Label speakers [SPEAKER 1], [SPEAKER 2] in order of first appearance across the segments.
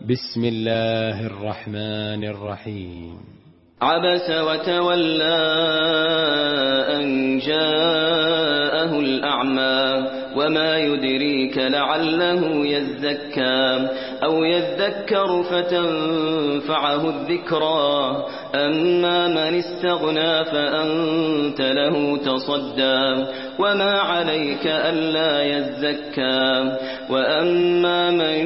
[SPEAKER 1] بسم الله الرحمن الرحيم.
[SPEAKER 2] عبس وتولى أن جاءه الأعمى وما يدريك لعله يزكى أو يذكر فتنفعه الذكرى أما من استغنى فأنت له تصدى وما عليك ألا يزكى وأما من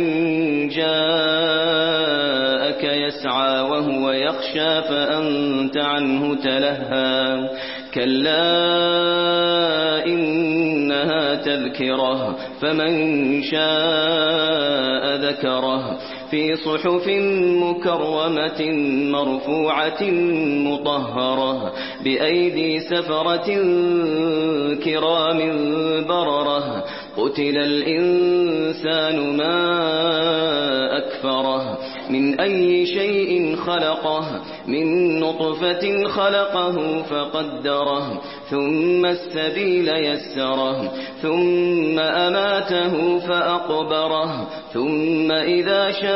[SPEAKER 2] جاءك يسعى وهو يخشى فأنت عنه تلهى كلا إنها تذكرة فمن شاء ذكره في صحف مكرمة مرفوعة مطهرة بأيدي سفرة كرام بررة قتل الإنسان ما أكفره من أي شيء خلقه من نطفة خلقه فقدره ثم السبيل يسره ثم أماته فأقبره ثم إذا شاء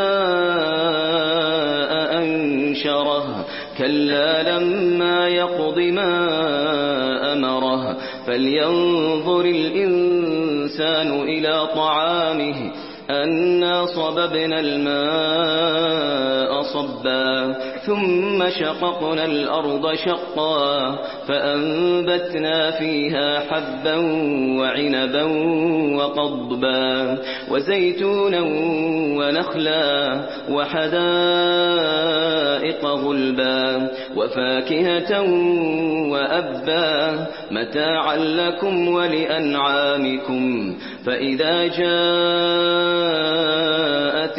[SPEAKER 2] أنشره كلا لما يقض ما أمره فلينظر الإنسان إلى طعامه أنا صببنا الماء صبا ثم شققنا الأرض شقا فأنبتنا فيها حبا وعنبا وقضبا وزيتونا ونخلا وحدائق غلبا وفاكهة وأبا متاعا لكم ولأنعامكم فإذا جاءت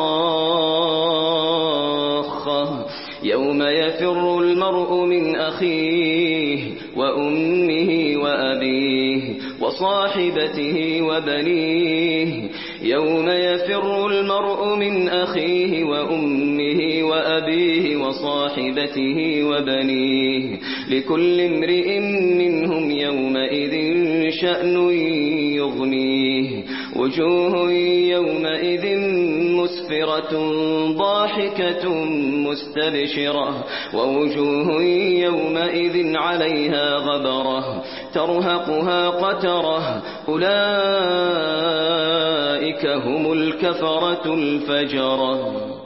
[SPEAKER 2] الصاخة يوم يفر المرء من أخيه وأمه وأبيه وصاحبته وبنيه يوم يفر المرء من أخيه وأمه وأبيه وصاحبته وبنيه لكل امرئ منهم يومئذ شأن يغنيه وجوه يومئذ مسفرة ضاحكة مستبشرة ووجوه يومئذ عليها غبرة ترهقها قترة أولئك هم الكفرة الفجرة.